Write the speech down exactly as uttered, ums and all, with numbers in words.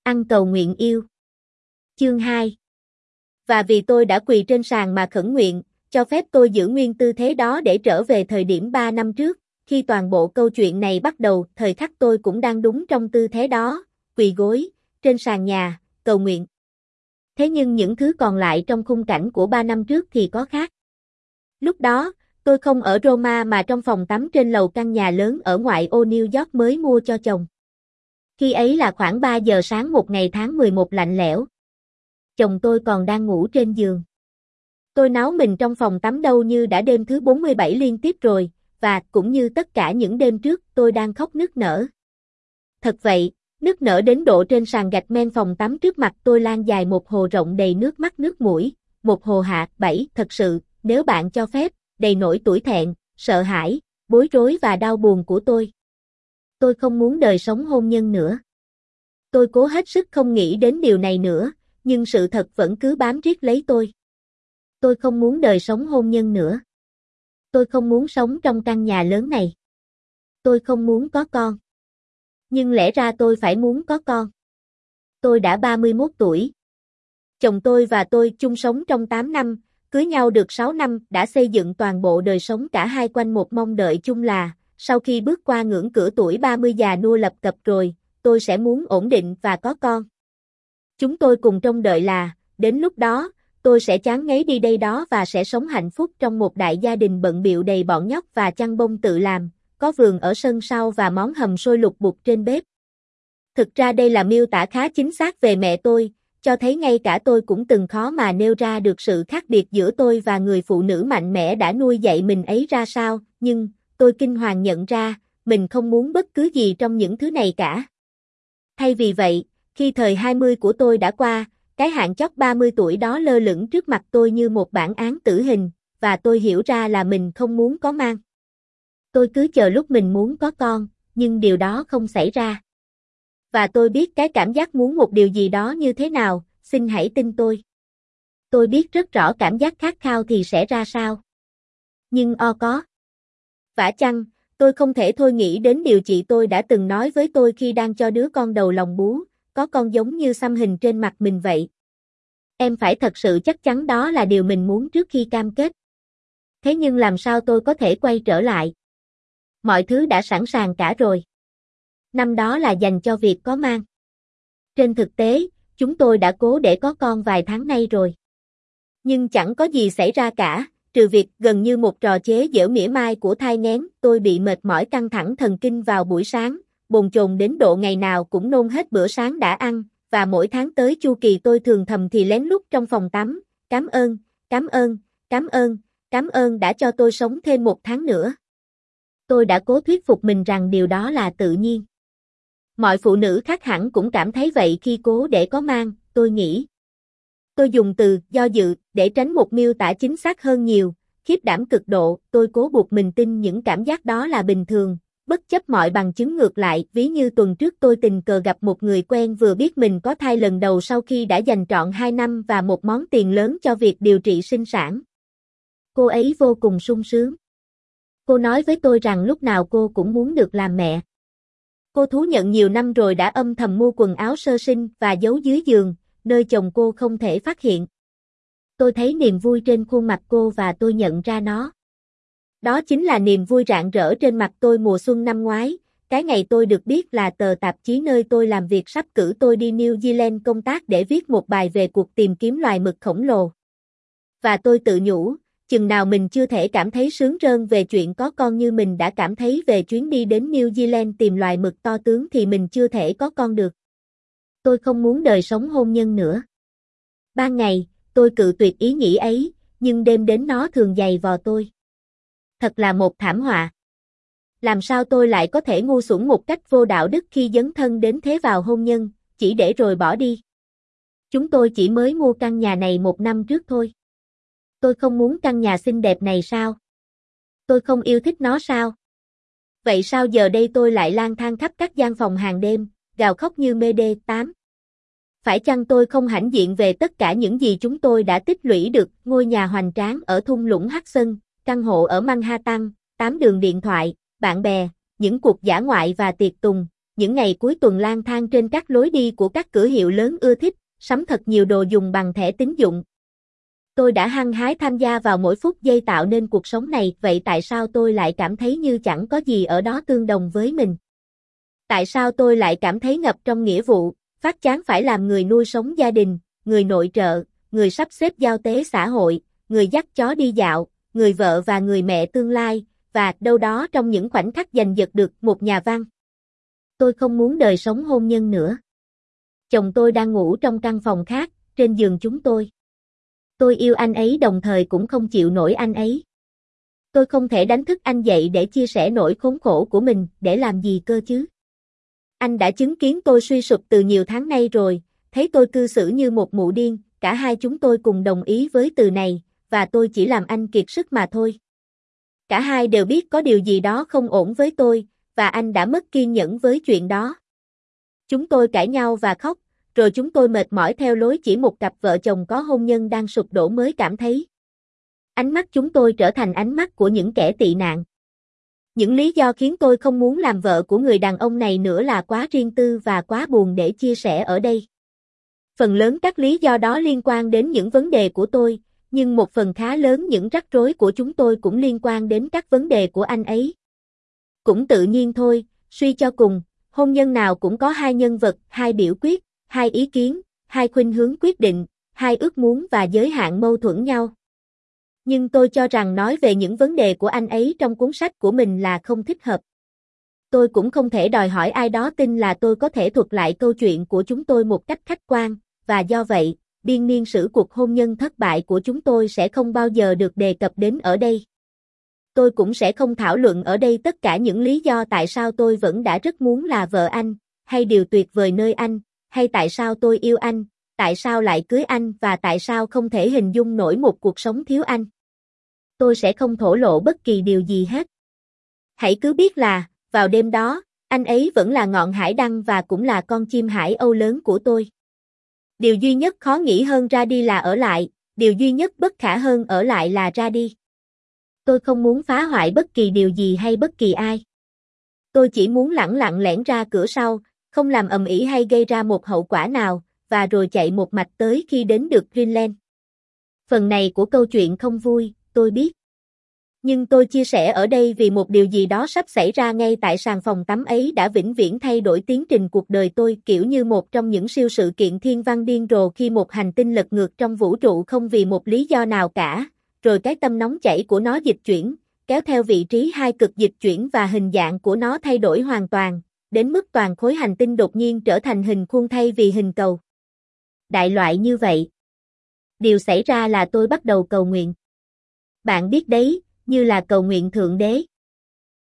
Ăn cầu nguyện yêu. Chương hai. Và vì tôi đã quỳ trên sàn mà khẩn nguyện, cho phép tôi giữ nguyên tư thế đó để trở về thời điểm ba năm trước, khi toàn bộ câu chuyện này bắt đầu, thời khắc tôi cũng đang đúng trong tư thế đó, quỳ gối, trên sàn nhà, cầu nguyện. Thế nhưng những thứ còn lại trong khung cảnh của ba năm trước thì có khác. Lúc đó, tôi không ở Roma mà trong phòng tắm trên lầu căn nhà lớn ở ngoại ô New York mới mua cho chồng. Khi ấy là khoảng ba giờ sáng một ngày tháng mười một lạnh lẽo. Chồng tôi còn đang ngủ trên giường. Tôi náo mình trong phòng tắm đâu như đã đêm thứ bốn mươi bảy liên tiếp rồi, và cũng như tất cả những đêm trước tôi đang khóc nức nở. Thật vậy, nức nở đến độ trên sàn gạch men phòng tắm trước mặt tôi lan dài một hồ rộng đầy nước mắt nước mũi, một hồ hạ bảy thật sự, nếu bạn cho phép, đầy nỗi tủi thẹn, sợ hãi, bối rối và đau buồn của tôi. Tôi không muốn đời sống hôn nhân nữa. Tôi cố hết sức không nghĩ đến điều này nữa, nhưng sự thật vẫn cứ bám riết lấy tôi. Tôi không muốn đời sống hôn nhân nữa. Tôi không muốn sống trong căn nhà lớn này. Tôi không muốn có con. Nhưng lẽ ra tôi phải muốn có con. Tôi đã ba mươi mốt tuổi. Chồng tôi và tôi chung sống trong tám năm, cưới nhau được sáu năm, đã xây dựng toàn bộ đời sống cả hai quanh một mong đợi chung là, sau khi bước qua ngưỡng cửa tuổi ba mươi già nua lập cập rồi, tôi sẽ muốn ổn định và có con. Chúng tôi cùng trông đợi là, đến lúc đó, tôi sẽ chán ngấy đi đây đó và sẽ sống hạnh phúc trong một đại gia đình bận bịu đầy bọn nhóc và chăn bông tự làm, có vườn ở sân sau và món hầm xôi lục bục trên bếp. Thực ra đây là miêu tả khá chính xác về mẹ tôi, cho thấy ngay cả tôi cũng từng khó mà nêu ra được sự khác biệt giữa tôi và người phụ nữ mạnh mẽ đã nuôi dạy mình ấy ra sao, nhưng, tôi kinh hoàng nhận ra, mình không muốn bất cứ gì trong những thứ này cả. Thay vì vậy, khi thời hai mươi của tôi đã qua, cái hạn chót ba mươi tuổi đó lơ lửng trước mặt tôi như một bản án tử hình, và tôi hiểu ra là mình không muốn có mang. Tôi cứ chờ lúc mình muốn có con, nhưng điều đó không xảy ra. Và tôi biết cái cảm giác muốn một điều gì đó như thế nào, xin hãy tin tôi. Tôi biết rất rõ cảm giác khát khao thì sẽ ra sao. Nhưng o có. Vả chăng, tôi không thể thôi nghĩ đến điều chị tôi đã từng nói với tôi khi đang cho đứa con đầu lòng bú, có con giống như xăm hình trên mặt mình vậy. Em phải thật sự chắc chắn đó là điều mình muốn trước khi cam kết. Thế nhưng làm sao tôi có thể quay trở lại? Mọi thứ đã sẵn sàng cả rồi. Năm đó là dành cho việc có mang. Trên thực tế, chúng tôi đã cố để có con vài tháng nay rồi. Nhưng chẳng có gì xảy ra cả, trừ việc gần như một trò chế giễu mỉa mai của thai nghén, tôi bị mệt mỏi căng thẳng thần kinh vào buổi sáng, bồn chồn đến độ ngày nào cũng nôn hết bữa sáng đã ăn, và mỗi tháng tới chu kỳ tôi thường thầm thì lén lút trong phòng tắm, cảm ơn, cảm ơn, cảm ơn, cảm ơn đã cho tôi sống thêm một tháng nữa. Tôi đã cố thuyết phục mình rằng điều đó là tự nhiên. Mọi phụ nữ khác hẳn cũng cảm thấy vậy khi cố để có mang, tôi nghĩ. Tôi dùng từ do dự để tránh một miêu tả chính xác hơn nhiều, khiếp đảm cực độ, tôi cố buộc mình tin những cảm giác đó là bình thường, bất chấp mọi bằng chứng ngược lại, ví như tuần trước tôi tình cờ gặp một người quen vừa biết mình có thai lần đầu sau khi đã dành trọn hai năm và một món tiền lớn cho việc điều trị sinh sản. Cô ấy vô cùng sung sướng. Cô nói với tôi rằng lúc nào cô cũng muốn được làm mẹ. Cô thú nhận nhiều năm rồi đã âm thầm mua quần áo sơ sinh và giấu dưới giường, nơi chồng cô không thể phát hiện. Tôi thấy niềm vui trên khuôn mặt cô và tôi nhận ra nó. Đó chính là niềm vui rạng rỡ trên mặt tôi mùa xuân năm ngoái, cái ngày tôi được biết là tờ tạp chí nơi tôi làm việc sắp cử tôi đi New Zealand công tác để viết một bài về cuộc tìm kiếm loài mực khổng lồ. Và tôi tự nhủ, chừng nào mình chưa thể cảm thấy sướng rơn về chuyện có con như mình đã cảm thấy về chuyến đi đến New Zealand tìm loài mực to tướng thì mình chưa thể có con được. Tôi không muốn đời sống hôn nhân nữa. Ban ngày, tôi cự tuyệt ý nghĩ ấy, nhưng đêm đến nó thường giày vò tôi. Thật là một thảm họa. Làm sao tôi lại có thể ngu xuẩn một cách vô đạo đức khi dấn thân đến thế vào hôn nhân, chỉ để rồi bỏ đi. Chúng tôi chỉ mới mua căn nhà này một năm trước thôi. Tôi không muốn căn nhà xinh đẹp này sao? Tôi không yêu thích nó sao? Vậy sao giờ đây tôi lại lang thang khắp các gian phòng hàng đêm, gào khóc như mê đê tám? Phải chăng tôi không hãnh diện về tất cả những gì chúng tôi đã tích lũy được, ngôi nhà hoành tráng ở thung lũng Hudson, căn hộ ở Manhattan, tám đường điện thoại, bạn bè, những cuộc dã ngoại và tiệc tùng, những ngày cuối tuần lang thang trên các lối đi của các cửa hiệu lớn ưa thích, sắm thật nhiều đồ dùng bằng thẻ tín dụng. Tôi đã hăng hái tham gia vào mỗi phút giây tạo nên cuộc sống này, vậy tại sao tôi lại cảm thấy như chẳng có gì ở đó tương đồng với mình? Tại sao tôi lại cảm thấy ngập trong nghĩa vụ, phát chán phải làm người nuôi sống gia đình, người nội trợ, người sắp xếp giao tế xã hội, người dắt chó đi dạo, người vợ và người mẹ tương lai, và đâu đó trong những khoảnh khắc giành giật được một nhà văn. Tôi không muốn đời sống hôn nhân nữa. Chồng tôi đang ngủ trong căn phòng khác, trên giường chúng tôi. Tôi yêu anh ấy đồng thời cũng không chịu nổi anh ấy. Tôi không thể đánh thức anh dậy để chia sẻ nỗi khốn khổ của mình, để làm gì cơ chứ? Anh đã chứng kiến tôi suy sụp từ nhiều tháng nay rồi, thấy tôi cư xử như một mụ điên, cả hai chúng tôi cùng đồng ý với từ này, và tôi chỉ làm anh kiệt sức mà thôi. Cả hai đều biết có điều gì đó không ổn với tôi, và anh đã mất kiên nhẫn với chuyện đó. Chúng tôi cãi nhau và khóc, rồi chúng tôi mệt mỏi theo lối chỉ một cặp vợ chồng có hôn nhân đang sụp đổ mới cảm thấy. Ánh mắt chúng tôi trở thành ánh mắt của những kẻ tị nạn. Những lý do khiến tôi không muốn làm vợ của người đàn ông này nữa là quá riêng tư và quá buồn để chia sẻ ở đây. Phần lớn các lý do đó liên quan đến những vấn đề của tôi, nhưng một phần khá lớn những rắc rối của chúng tôi cũng liên quan đến các vấn đề của anh ấy. Cũng tự nhiên thôi, suy cho cùng, hôn nhân nào cũng có hai nhân vật, hai biểu quyết, hai ý kiến, hai khuynh hướng quyết định, hai ước muốn và giới hạn mâu thuẫn nhau. Nhưng tôi cho rằng nói về những vấn đề của anh ấy trong cuốn sách của mình là không thích hợp. Tôi cũng không thể đòi hỏi ai đó tin là tôi có thể thuật lại câu chuyện của chúng tôi một cách khách quan, và do vậy, biên niên sử cuộc hôn nhân thất bại của chúng tôi sẽ không bao giờ được đề cập đến ở đây. Tôi cũng sẽ không thảo luận ở đây tất cả những lý do tại sao tôi vẫn đã rất muốn là vợ anh, hay điều tuyệt vời nơi anh, hay tại sao tôi yêu anh, tại sao lại cưới anh và tại sao không thể hình dung nổi một cuộc sống thiếu anh. Tôi sẽ không thổ lộ bất kỳ điều gì hết. Hãy cứ biết là, vào đêm đó, anh ấy vẫn là ngọn hải đăng và cũng là con chim hải âu lớn của tôi. Điều duy nhất khó nghĩ hơn ra đi là ở lại, điều duy nhất bất khả hơn ở lại là ra đi. Tôi không muốn phá hoại bất kỳ điều gì hay bất kỳ ai. Tôi chỉ muốn lẳng lặng lẻn ra cửa sau, không làm ầm ĩ hay gây ra một hậu quả nào, và rồi chạy một mạch tới khi đến được Greenland. Phần này của câu chuyện không vui, tôi biết. Nhưng tôi chia sẻ ở đây vì một điều gì đó sắp xảy ra ngay tại sàn phòng tắm ấy đã vĩnh viễn thay đổi tiến trình cuộc đời tôi, kiểu như một trong những siêu sự kiện thiên văn điên rồ khi một hành tinh lật ngược trong vũ trụ không vì một lý do nào cả, rồi cái tâm nóng chảy của nó dịch chuyển, kéo theo vị trí hai cực dịch chuyển và hình dạng của nó thay đổi hoàn toàn, đến mức toàn khối hành tinh đột nhiên trở thành hình khuôn thay vì hình cầu. Đại loại như vậy. Điều xảy ra là tôi bắt đầu cầu nguyện. Bạn biết đấy, như là cầu nguyện Thượng Đế.